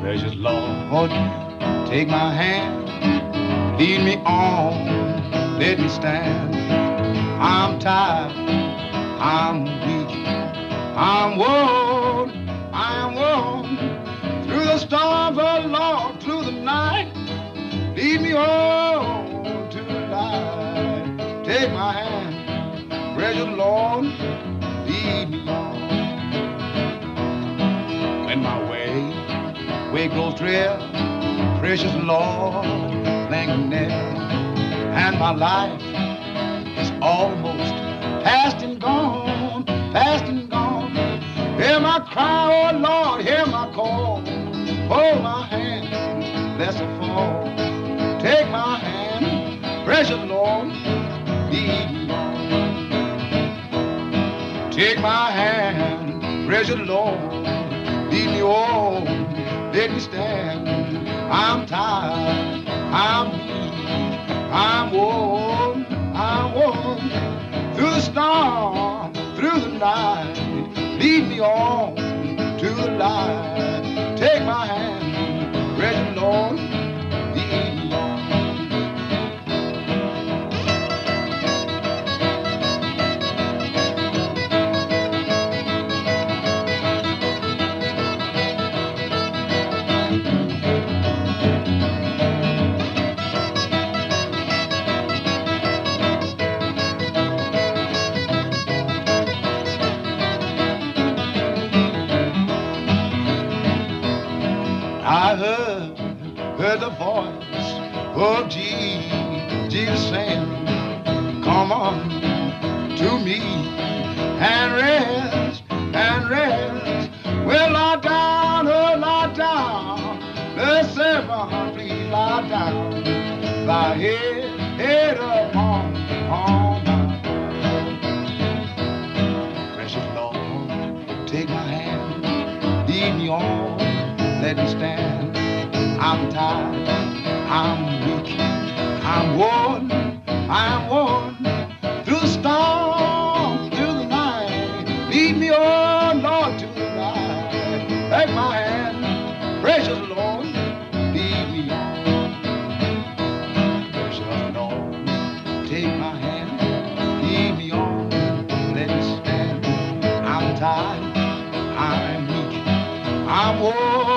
Precious Lord, take my hand, lead me on, let me stand. I'm tired, I'm weak, I'm worn, I'm worn. Through the storms, oh Lord, through the night, lead me on to the light. Take my hand, precious Lord, lead me on. When my way grows drear, precious Lord, linger near, and my life is almost past and gone, past and gone. Hear my cry, oh Lord, hear my call. Hold my hand, lest I fall. Take my hand, precious Lord, lead me on. Take my hand, precious Lord, lead me on, let me stand. I'm tired, I'm weak, I'm worn, I'm worn. Through the storm, through the night, lead me on to the light. Take my hand, precious Lord, lead me on. I heard the voice of Jesus saying, come on to me and rest, and rest. Well, lie down, oh, lie down. The servant, please lie down. Thy head upon my precious Lord, take my hand, lead me on, let me stand. I'm tired, I'm weak, I'm worn, I'm worn. Through the storm, through the night, lead me on, Lord, to the light. Take my hand, precious Lord, lead me on. Precious Lord, take my hand, lead me on, let me stand. I'm tired, I'm weak, I'm worn.